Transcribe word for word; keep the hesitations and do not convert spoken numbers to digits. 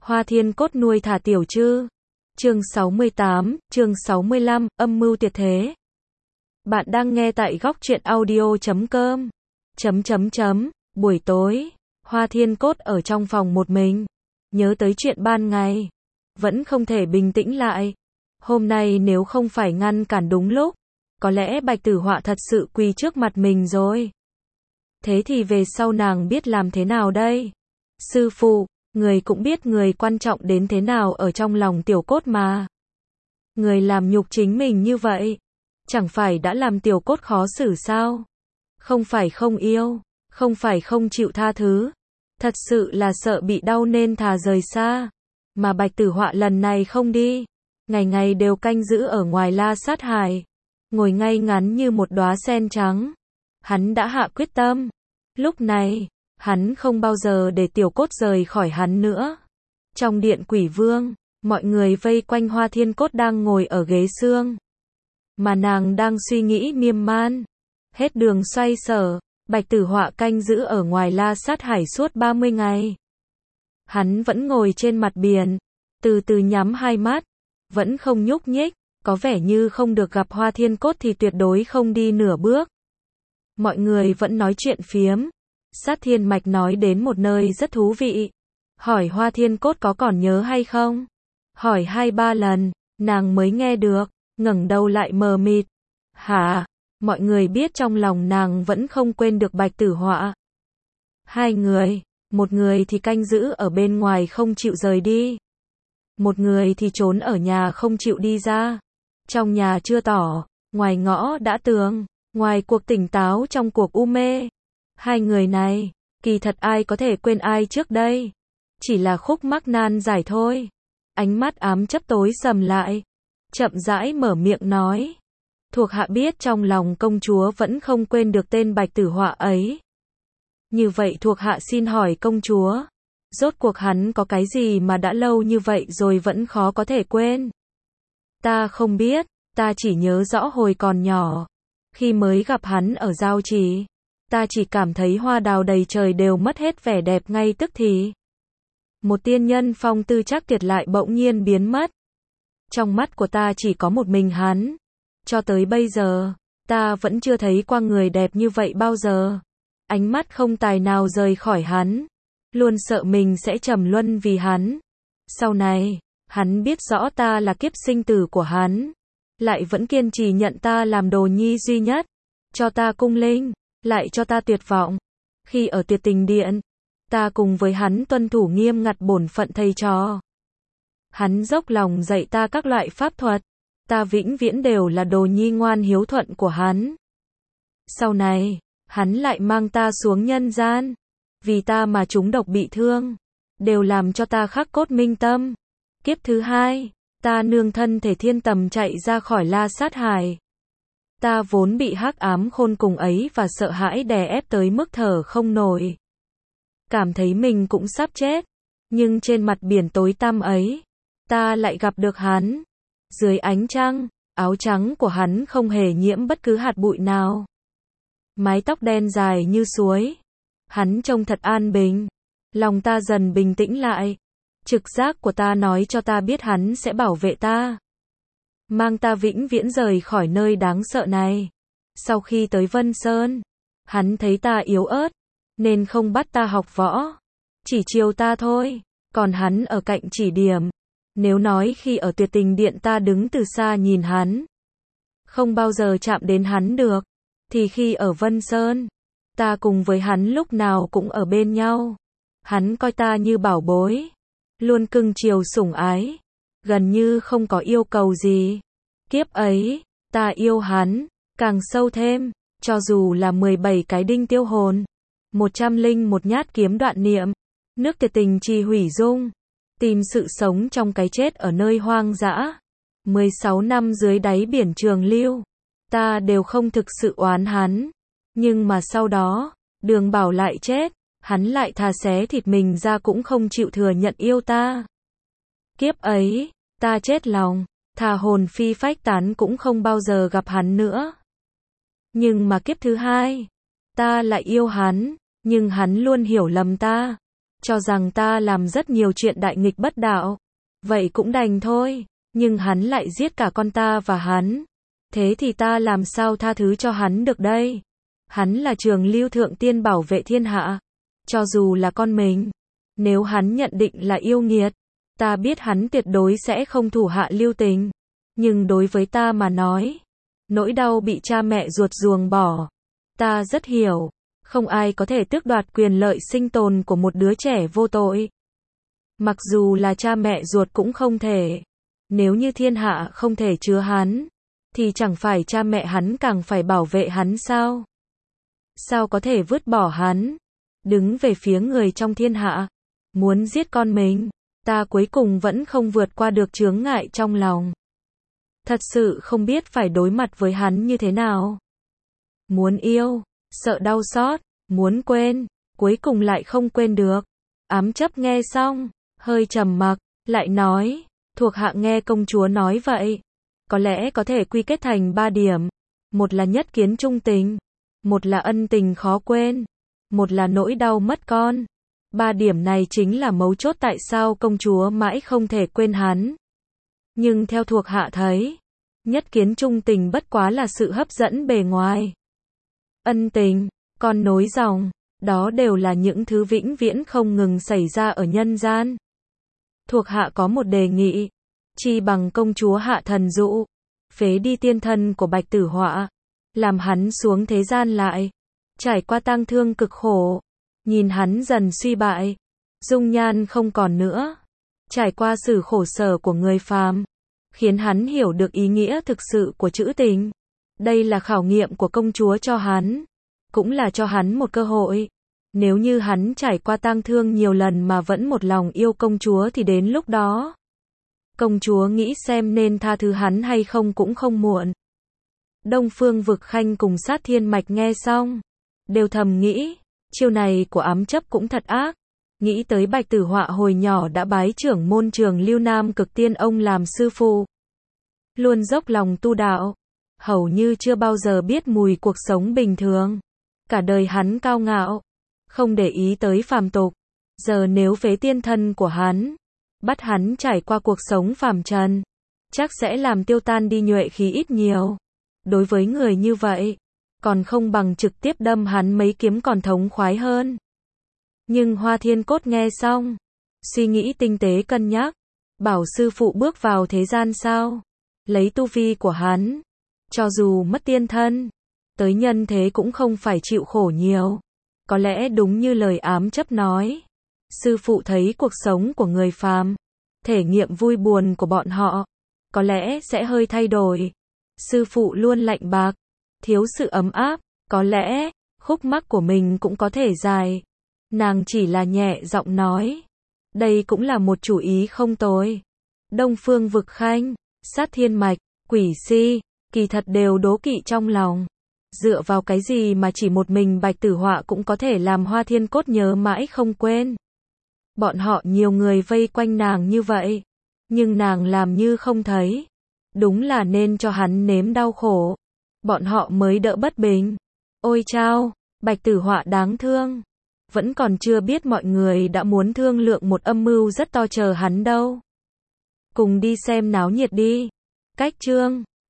Hoa Thiên Cốt nuôi thả tiểu trư. Chương sáu mươi tám, chương sáu mươi lăm, âm mưu tuyệt thế. Bạn đang nghe tại góc truyện audio chấm com. Chấm chấm chấm, buổi tối, Hoa Thiên Cốt ở trong phòng một mình, nhớ tới chuyện ban ngày, vẫn không thể bình tĩnh lại. Hôm nay nếu không phải ngăn cản đúng lúc, có lẽ Bạch Tử Họa thật sự quỳ trước mặt mình rồi. Thế thì về sau nàng biết làm thế nào đây? Sư phụ, người cũng biết người quan trọng đến thế nào ở trong lòng tiểu cốt mà. Người làm nhục chính mình như vậy, chẳng phải đã làm tiểu cốt khó xử sao? Không phải không yêu, không phải không chịu tha thứ, thật sự là sợ bị đau nên thà rời xa. Mà Bạch Tử Họa lần này không đi, ngày ngày đều canh giữ ở ngoài La Sát Hải, ngồi ngay ngắn như một đóa sen trắng. Hắn đã hạ quyết tâm, lúc này, hắn không bao giờ để tiểu cốt rời khỏi hắn nữa. Trong điện Quỷ Vương, mọi người vây quanh Hoa Thiên Cốt đang ngồi ở ghế xương, mà nàng đang suy nghĩ miên man. Hết đường xoay sở, Bạch Tử Họa canh giữ ở ngoài La Sát Hải suốt ba mươi ngày. Hắn vẫn ngồi trên mặt biển, từ từ nhắm hai mắt, vẫn không nhúc nhích, có vẻ như không được gặp Hoa Thiên Cốt thì tuyệt đối không đi nửa bước. Mọi người vẫn nói chuyện phiếm. Sát Thiên Mạch nói đến một nơi rất thú vị, hỏi Hoa Thiên Cốt có còn nhớ hay không. Hỏi hai ba lần, nàng mới nghe được, ngẩng đầu lại mờ mịt. Hả? Mọi người biết trong lòng nàng vẫn không quên được Bạch Tử Họa. Hai người, một người thì canh giữ ở bên ngoài không chịu rời đi, một người thì trốn ở nhà không chịu đi ra. Trong nhà chưa tỏ, ngoài ngõ đã tường, ngoài cuộc tỉnh táo trong cuộc u mê. Hai người này, kỳ thật ai có thể quên ai trước đây? Chỉ là khúc mắc nan giải thôi. Ánh mắt ám chấp tối sầm lại, chậm rãi mở miệng nói. Thuộc hạ biết trong lòng công chúa vẫn không quên được tên Bạch Tử Họa ấy. Như vậy thuộc hạ xin hỏi công chúa, rốt cuộc hắn có cái gì mà đã lâu như vậy rồi vẫn khó có thể quên? Ta không biết, ta chỉ nhớ rõ hồi còn nhỏ, khi mới gặp hắn ở Giao Trì, ta chỉ cảm thấy hoa đào đầy trời đều mất hết vẻ đẹp ngay tức thì. Một tiên nhân phong tư chắc tuyệt lại bỗng nhiên biến mất. Trong mắt của ta chỉ có một mình hắn. Cho tới bây giờ, ta vẫn chưa thấy qua người đẹp như vậy bao giờ. Ánh mắt không tài nào rời khỏi hắn, luôn sợ mình sẽ trầm luân vì hắn. Sau này, hắn biết rõ ta là kiếp sinh tử của hắn, lại vẫn kiên trì nhận ta làm đồ nhi duy nhất, cho ta cung linh, lại cho ta tuyệt vọng. Khi ở Tuyệt Tình Điện, ta cùng với hắn tuân thủ nghiêm ngặt bổn phận thầy trò. Hắn dốc lòng dạy ta các loại pháp thuật, ta vĩnh viễn đều là đồ nhi ngoan hiếu thuận của hắn. Sau này, hắn lại mang ta xuống nhân gian, vì ta mà trúng độc bị thương, đều làm cho ta khắc cốt minh tâm. Kiếp thứ hai, ta nương thân thể thiên tầm chạy ra khỏi La Sát Hải. Ta vốn bị hắc ám khôn cùng ấy và sợ hãi đè ép tới mức thở không nổi, cảm thấy mình cũng sắp chết. Nhưng trên mặt biển tối tăm ấy, ta lại gặp được hắn. Dưới ánh trăng, áo trắng của hắn không hề nhiễm bất cứ hạt bụi nào, mái tóc đen dài như suối. Hắn trông thật an bình. Lòng ta dần bình tĩnh lại. Trực giác của ta nói cho ta biết hắn sẽ bảo vệ ta, mang ta vĩnh viễn rời khỏi nơi đáng sợ này. Sau khi tới Vân Sơn, hắn thấy ta yếu ớt, nên không bắt ta học võ, chỉ chiều ta thôi. Còn hắn ở cạnh chỉ điểm. Nếu nói khi ở Tuyệt Tình Điện ta đứng từ xa nhìn hắn, không bao giờ chạm đến hắn được, thì khi ở Vân Sơn, ta cùng với hắn lúc nào cũng ở bên nhau. Hắn coi ta như bảo bối, luôn cưng chiều sủng ái, gần như không có yêu cầu gì. Kiếp ấy, ta yêu hắn, càng sâu thêm, cho dù là mười bảy cái đinh tiêu hồn, một trăm linh một nhát kiếm đoạn niệm, nước tuyệt tình trì hủy dung, tìm sự sống trong cái chết ở nơi hoang dã, mười sáu năm dưới đáy biển trường lưu, ta đều không thực sự oán hắn. Nhưng mà sau đó, Đường Bảo lại chết, hắn lại thà xé thịt mình ra cũng không chịu thừa nhận yêu ta. Kiếp ấy, ta chết lòng, thà hồn phi phách tán cũng không bao giờ gặp hắn nữa. Nhưng mà kiếp thứ hai, ta lại yêu hắn, nhưng hắn luôn hiểu lầm ta. cho rằng ta làm rất nhiều chuyện đại nghịch bất đạo. Vậy cũng đành thôi, nhưng hắn lại giết cả con ta và hắn. Thế thì ta làm sao tha thứ cho hắn được đây? Hắn là Trường Lưu thượng tiên bảo vệ thiên hạ. Cho dù là con mình, nếu hắn nhận định là yêu nghiệt, ta biết hắn tuyệt đối sẽ không thủ hạ lưu tình. Nhưng đối với ta mà nói, nỗi đau bị cha mẹ ruột ruồng bỏ, ta rất hiểu. Không ai có thể tước đoạt quyền lợi sinh tồn của một đứa trẻ vô tội. Mặc dù là cha mẹ ruột cũng không thể. Nếu như thiên hạ không thể chứa hắn, thì chẳng phải cha mẹ hắn càng phải bảo vệ hắn sao? Sao có thể vứt bỏ hắn, đứng về phía người trong thiên hạ, muốn giết con mình? Ta cuối cùng vẫn không vượt qua được chướng ngại trong lòng. Thật sự không biết phải đối mặt với hắn như thế nào. Muốn yêu, sợ đau xót, muốn quên, cuối cùng lại không quên được. Ám chấp nghe xong, hơi trầm mặc, lại nói, thuộc hạ nghe công chúa nói vậy. Có lẽ có thể quy kết thành ba điểm. Một là nhất kiến trung tình, một là ân tình khó quên, một là nỗi đau mất con. Ba điểm này chính là mấu chốt tại sao công chúa mãi không thể quên hắn. Nhưng theo thuộc hạ thấy, nhất kiến trung tình bất quá là sự hấp dẫn bề ngoài. Ân tình, con nối dòng, đó đều là những thứ vĩnh viễn không ngừng xảy ra ở nhân gian. Thuộc hạ có một đề nghị, chi bằng công chúa hạ thần dụ, phế đi tiên thân của Bạch Tử Họa, làm hắn xuống thế gian lại, trải qua tang thương cực khổ, nhìn hắn dần suy bại, dung nhan không còn nữa, trải qua sự khổ sở của người phàm, khiến hắn hiểu được ý nghĩa thực sự của chữ tình. Đây là khảo nghiệm của công chúa cho hắn, cũng là cho hắn một cơ hội. Nếu như hắn trải qua tang thương nhiều lần mà vẫn một lòng yêu công chúa thì đến lúc đó, công chúa nghĩ xem nên tha thứ hắn hay không cũng không muộn. Đông Phương Vực Khanh cùng Sát Thiên Mạch nghe xong, đều thầm nghĩ, chiêu này của ám chấp cũng thật ác. Nghĩ tới Bạch Tử Họa hồi nhỏ đã bái trưởng môn Trường Lưu Nam Cực Tiên ông làm sư phụ, luôn dốc lòng tu đạo, hầu như chưa bao giờ biết mùi cuộc sống bình thường. Cả đời hắn cao ngạo, không để ý tới phàm tục. Giờ nếu phế tiên thân của hắn, bắt hắn trải qua cuộc sống phàm trần, chắc sẽ làm tiêu tan đi nhuệ khí ít nhiều. Đối với người như vậy, còn không bằng trực tiếp đâm hắn mấy kiếm còn thống khoái hơn. Nhưng Hoa Thiên Cốt nghe xong, suy nghĩ tinh tế cân nhắc, bảo sư phụ bước vào thế gian sao? Lấy tu vi của hắn, cho dù mất tiên thân, tới nhân thế cũng không phải chịu khổ nhiều. Có lẽ đúng như lời ám chấp nói, sư phụ thấy cuộc sống của người phàm, thể nghiệm vui buồn của bọn họ, có lẽ sẽ hơi thay đổi. Sư phụ luôn lạnh bạc, thiếu sự ấm áp, có lẽ khúc mắc của mình cũng có thể dài. Nàng chỉ là nhẹ giọng nói, đây cũng là một chủ ý không tồi. Đông Phương Vực Khanh, Sát Thiên Mạch, Quỷ Si, kỳ thật đều đố kỵ trong lòng. Dựa vào cái gì mà chỉ một mình Bạch Tử Họa cũng có thể làm Hoa Thiên Cốt nhớ mãi không quên. Bọn họ nhiều người vây quanh nàng như vậy, nhưng nàng làm như không thấy. Đúng là nên cho hắn nếm đau khổ, bọn họ mới đỡ bất bình. Ôi chao, Bạch Tử Họa đáng thương. Vẫn còn chưa biết mọi người đã muốn thương lượng một âm mưu rất to chờ hắn đâu. Cùng đi xem náo nhiệt đi. Cách chương